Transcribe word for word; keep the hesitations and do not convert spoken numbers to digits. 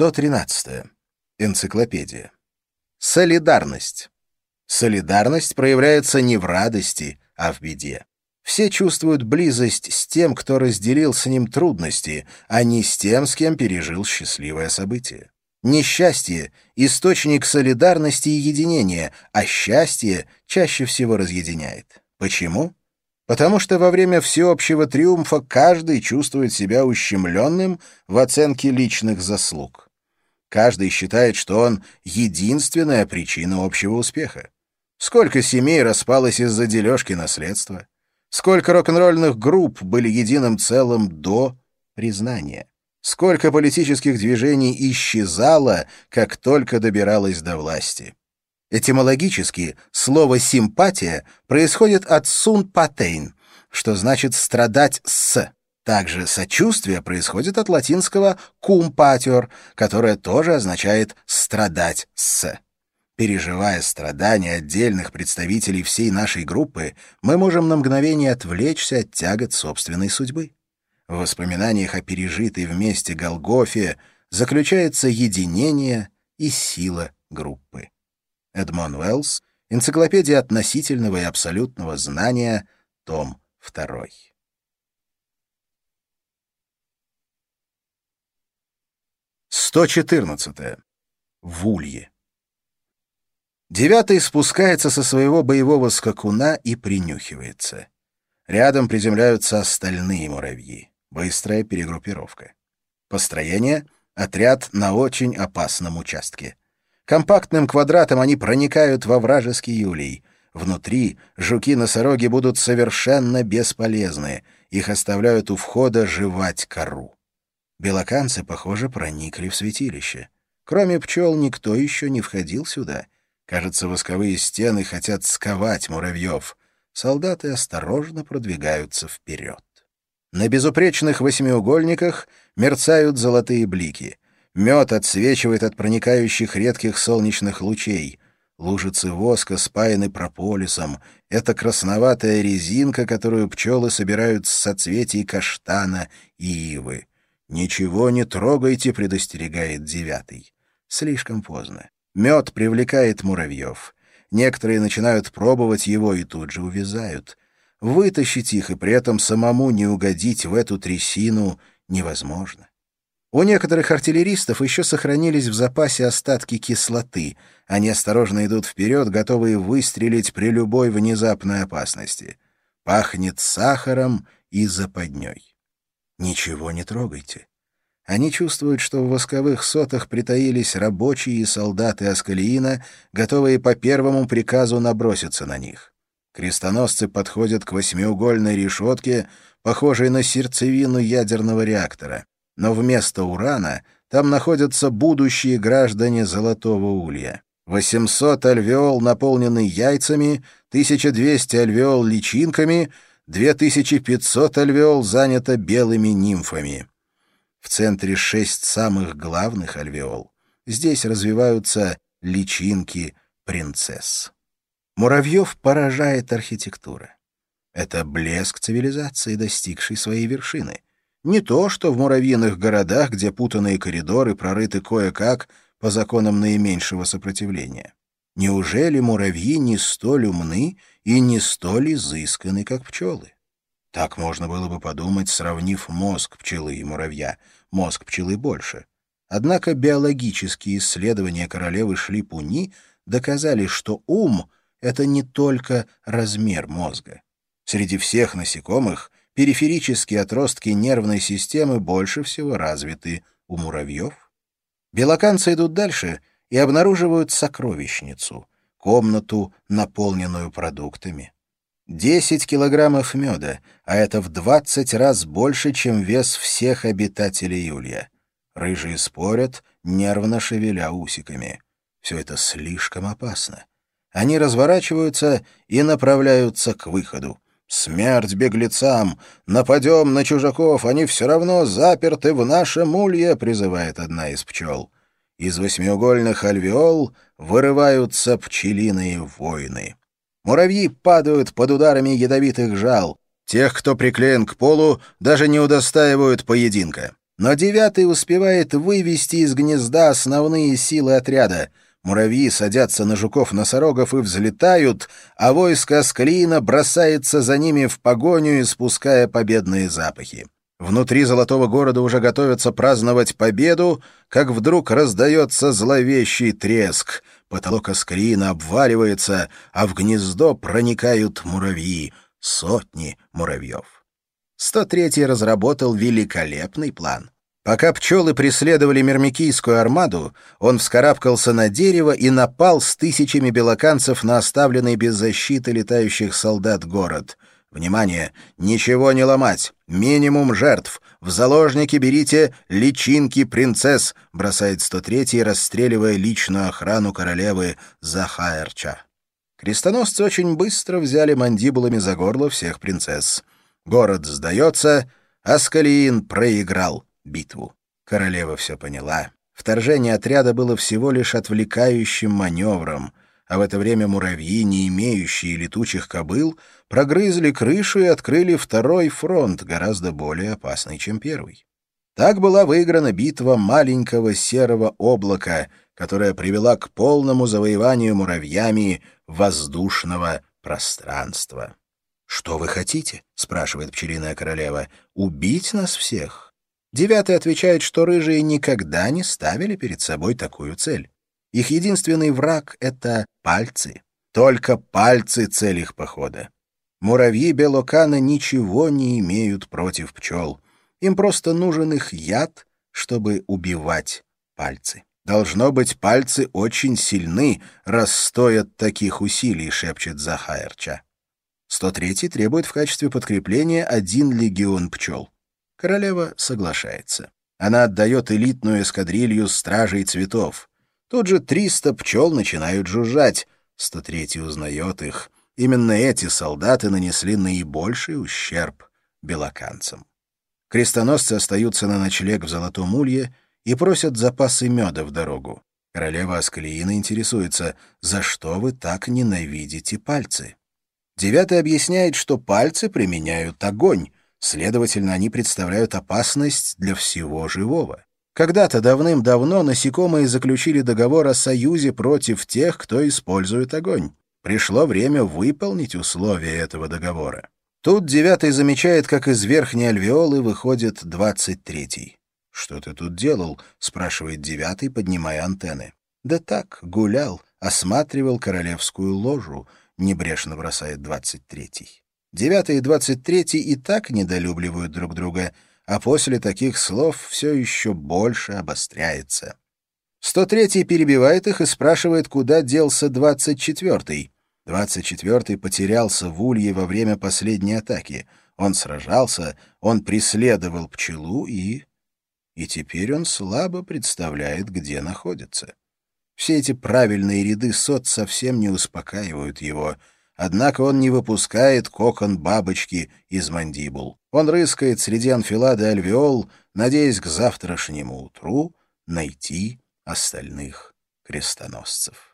сто тринадцатое. Энциклопедия. Солидарность. Солидарность проявляется не в радости, а в беде. Все чувствуют близость с тем, кто разделил с ним трудности, а не с тем, с кем пережил счастливое событие. Несчастье — источник солидарности и единения, а счастье чаще всего разъединяет. Почему? Потому что во время всеобщего триумфа каждый чувствует себя ущемленным в оценке личных заслуг. Каждый считает, что он — единственная причина общего успеха. Сколько семей распалось из-за дележки наследства? Сколько рок-н-ролльных групп были единым целым до признания? Сколько политических движений исчезало, как только добиралось до власти? Этимологически слово «симпатия» происходит от «сун-патейн», что значит «страдать с». Также сочувствие происходит от латинского «cum patior», которое тоже означает «страдать с». Переживая страдания отдельных представителей всей нашей группы, мы можем на мгновение отвлечься от тягот собственной судьбы. В воспоминаниях о пережитой вместе Голгофе заключается единение и сила группы. Эдмон Уэллс, Энциклопедия относительного и абсолютного знания, том второй. сто четырнадцатое. В улье. Девятый спускается со своего боевого скакуна и принюхивается. Рядом приземляются остальные муравьи. Быстрая перегруппировка. Построение — отряд на очень опасном участке. Компактным квадратом они проникают во вражеский улей. Внутри жуки-носороги будут совершенно бесполезны. Их оставляют у входа жевать кору. Белоканцы, похоже, проникли в святилище. Кроме пчел, никто еще не входил сюда. Кажется, восковые стены хотят сковать муравьев. Солдаты осторожно продвигаются вперед. На безупречных восьмиугольниках мерцают золотые блики. Мед отсвечивает от проникающих редких солнечных лучей. Лужицы воска спаяны прополисом. Это красноватая резинка, которую пчелы собирают с соцветий каштана и ивы. «Ничего не трогайте», — предостерегает девятый. Слишком поздно. Мед привлекает муравьев. Некоторые начинают пробовать его и тут же увязают. Вытащить их и при этом самому не угодить в эту трясину невозможно. У некоторых артиллеристов еще сохранились в запасе остатки кислоты. Они осторожно идут вперед, готовые выстрелить при любой внезапной опасности. Пахнет сахаром и западней. Ничего не трогайте. Они чувствуют, что в восковых сотах притаились рабочие и солдаты Аскалиина, готовые по первому приказу наброситься на них. Крестоносцы подходят к восьмиугольной решетке, похожей на сердцевину ядерного реактора. Но вместо урана там находятся будущие граждане Золотого Улья. восемьсот альвеол наполнены яйцами, тысяча двести альвеол личинками, две тысячи пятьсот альвеол занято белыми нимфами. В центре шесть самых главных альвеол. Здесь развиваются личинки принцесс. Муравьев поражает архитектура. Это блеск цивилизации, достигшей своей вершины. Не то, что в муравьиных городах, где путанные коридоры прорыты кое-как по законам наименьшего сопротивления. Неужели муравьи не столь умны и не столь изысканы, как пчелы? Так можно было бы подумать, сравнив мозг пчелы и муравья. Мозг пчелы больше. Однако биологические исследования королевы Шлипуни доказали, что ум — это не только размер мозга. Среди всех насекомых периферические отростки нервной системы больше всего развиты у муравьев. Белоканцы идут дальше и обнаруживают сокровищницу, комнату, наполненную продуктами. Десять килограммов меда, а это в двадцать раз больше, чем вес всех обитателей улья. Рыжие спорят, нервно шевеля усиками. Все это слишком опасно. Они разворачиваются и направляются к выходу. «Смерть беглецам! Нападем на чужаков! Они все равно заперты в нашем улье!» — призывает одна из пчел. Из восьмиугольных альвеол вырываются пчелиные войны. Муравьи падают под ударами ядовитых жал. Тех, кто приклеен к полу, даже не удостаивают поединка. Но девятый успевает вывести из гнезда основные силы отряда. Муравьи садятся на жуков-носорогов и взлетают, а войско Аскалиина бросается за ними в погоню, испуская победные запахи. Внутри золотого города уже готовятся праздновать победу, как вдруг раздается зловещий треск. Потолок Аскалиина обваливается, а в гнездо проникают муравьи, сотни муравьев. сто третий разработал великолепный план. Пока пчелы преследовали мирмикийскую армаду, он вскарабкался на дерево и напал с тысячами белоканцев на оставленный без защиты летающих солдат город. Внимание! Ничего не ломать! Минимум жертв! В заложники берите личинки принцесс! Бросает сто третий, расстреливая личную охрану королевы Захаэрча. Крестоносцы очень быстро взяли мандибулами за горло всех принцесс. Город сдается, Аскалиин проиграл битву. Королева все поняла. Вторжение отряда было всего лишь отвлекающим маневром, а в это время муравьи, не имеющие летучих кобыл, прогрызли крышу и открыли второй фронт, гораздо более опасный, чем первый. Так была выиграна битва маленького серого облака, которая привела к полному завоеванию муравьями воздушного пространства. «Что вы хотите?» — спрашивает пчелиная королева. «Убить нас всех?» Девятый отвечает, что рыжие никогда не ставили перед собой такую цель. Их единственный враг — это пальцы. Только пальцы — цель их похода. Муравьи Белокана ничего не имеют против пчел. Им просто нужен их яд, чтобы убивать пальцы. «Должно быть, пальцы очень сильны, раз стоят таких усилий», — шепчет Захаэрча. сто третий требует в качестве подкрепления один легион пчел. Королева соглашается. Она отдает элитную эскадрилью стражей цветов. Тут же триста пчел начинают жужжать. сто третий узнает их. Именно эти солдаты нанесли наибольший ущерб белоканцам. Крестоносцы остаются на ночлег в Золотом Улье и просят запасы меда в дорогу. Королева Аскалиина интересуется, за что вы так ненавидите пальцы? Девятый объясняет, что пальцы применяют огонь, следовательно, они представляют опасность для всего живого. Когда-то давным-давно насекомые заключили договор о союзе против тех, кто использует огонь. Пришло время выполнить условия этого договора. Тут девятый замечает, как из верхней альвеолы выходит двадцать третий. «Что ты тут делал?» — спрашивает девятый, поднимая антенны. «Да так, гулял, осматривал королевскую ложу», — небрежно бросает двадцать третий. Девятый и двадцать третий и так недолюбливают друг друга, а после таких слов все еще больше обостряется. сто третий перебивает их и спрашивает, куда делся двадцать четвертый. двадцать четвертый потерялся в Улье во время последней атаки. Он сражался, он преследовал пчелу и... И теперь он слабо представляет, где находится. Все эти правильные ряды сот совсем не успокаивают его, однако он не выпускает кокон бабочки из мандибул. Он рыскает среди анфилады альвеол, надеясь к завтрашнему утру найти остальных крестоносцев.